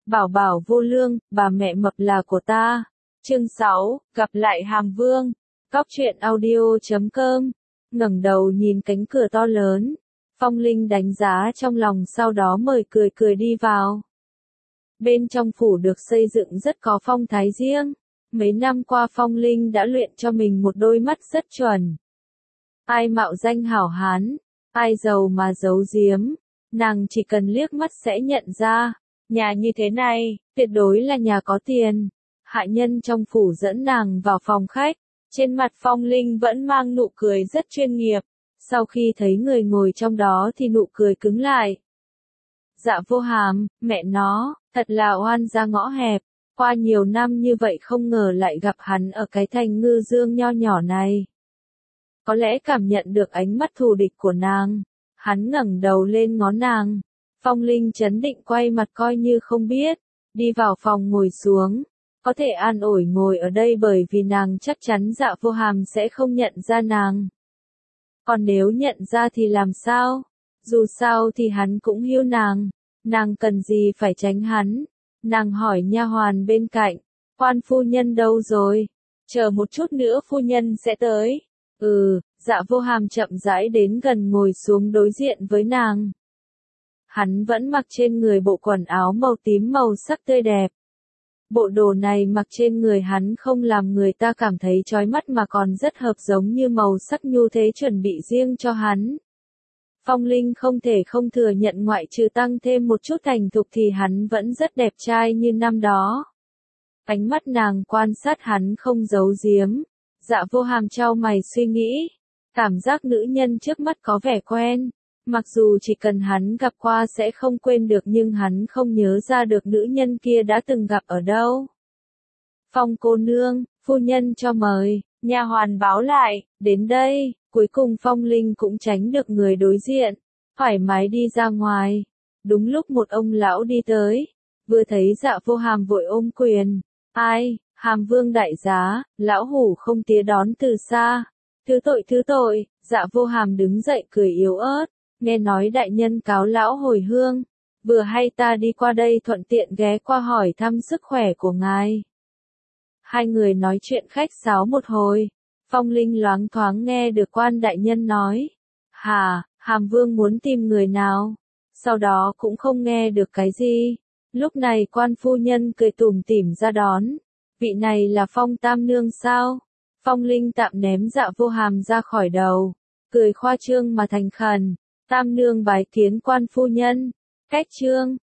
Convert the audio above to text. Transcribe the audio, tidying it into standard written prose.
Bảo bảo vô lương, bà mẹ mập là của ta. Chương 6, gặp lại Hàm Vương. Cóc truyện audio.com. Ngẩng đầu nhìn cánh cửa to lớn. Phong Linh đánh giá trong lòng sau đó mời cười cười đi vào. Bên trong phủ được xây dựng rất có phong thái riêng. Mấy năm qua Phong Linh đã luyện cho mình một đôi mắt rất chuẩn. Ai mạo danh hảo hán, ai giàu mà giấu giếm, nàng chỉ cần liếc mắt sẽ nhận ra. Nhà như thế này, tuyệt đối là nhà có tiền. Hạ nhân trong phủ dẫn nàng vào phòng khách. Trên mặt Phong Linh vẫn mang nụ cười rất chuyên nghiệp. Sau khi thấy người ngồi trong đó thì nụ cười cứng lại. Dạ Vô Hàm, mẹ nó, thật là oan ra ngõ hẹp. Qua nhiều năm như vậy không ngờ lại gặp hắn ở cái thành Ngư Dương nho nhỏ này. Có lẽ cảm nhận được ánh mắt thù địch của nàng. Hắn ngẩng đầu lên ngó nàng. Phong Linh trấn định quay mặt coi như không biết. Đi vào phòng ngồi xuống. Có thể an ủi ngồi ở đây bởi vì nàng chắc chắn Dạ Vô Hàm sẽ không nhận ra nàng. Còn nếu nhận ra thì làm sao? Dù sao thì hắn cũng hiu nàng. Nàng cần gì phải tránh hắn? Nàng hỏi nha hoàn bên cạnh. Quan phu nhân đâu rồi? Chờ một chút nữa phu nhân sẽ tới. Dạ Vô Hàm chậm rãi đến gần ngồi xuống đối diện với nàng. Hắn vẫn mặc trên người bộ quần áo màu tím màu sắc tươi đẹp. Bộ đồ này mặc trên người hắn không làm người ta cảm thấy chói mắt mà còn rất hợp giống như màu sắc nhu thế chuẩn bị riêng cho hắn. Phong Linh không thể không thừa nhận ngoại trừ tăng thêm một chút thành thục thì hắn vẫn rất đẹp trai như năm đó. Ánh mắt nàng quan sát hắn không giấu giếm. Dạ Vô Hàm chau mày suy nghĩ. Cảm giác nữ nhân trước mắt có vẻ quen. Mặc dù chỉ cần hắn gặp qua sẽ không quên được nhưng hắn không nhớ ra được nữ nhân kia đã từng gặp ở đâu. Phong cô nương, phu nhân cho mời, nha hoàn báo lại, đến đây, cuối cùng Phong Linh cũng tránh được người đối diện, thoải mái đi ra ngoài. Đúng lúc một ông lão đi tới, vừa thấy Dạ Vô Hàm vội ôm quyền, ai, Hàm Vương đại giá, lão hủ không tía đón từ xa, thứ tội, Dạ Vô Hàm đứng dậy cười yếu ớt. Nghe nói đại nhân cáo lão hồi hương, vừa hay ta đi qua đây thuận tiện ghé qua hỏi thăm sức khỏe của ngài. Hai người nói chuyện khách sáo một hồi, Phong Linh loáng thoáng nghe được quan đại nhân nói. Hàm Vương muốn tìm người nào? Sau đó cũng không nghe được cái gì. Lúc này quan phu nhân cười tủm tỉm ra đón. Vị này là Phong Tam Nương sao? Phong Linh tạm ném Dạ Vô Hàm ra khỏi đầu, cười khoa trương mà thành khẩn. Tam nương bái kiến quan phu nhân. Cách trương,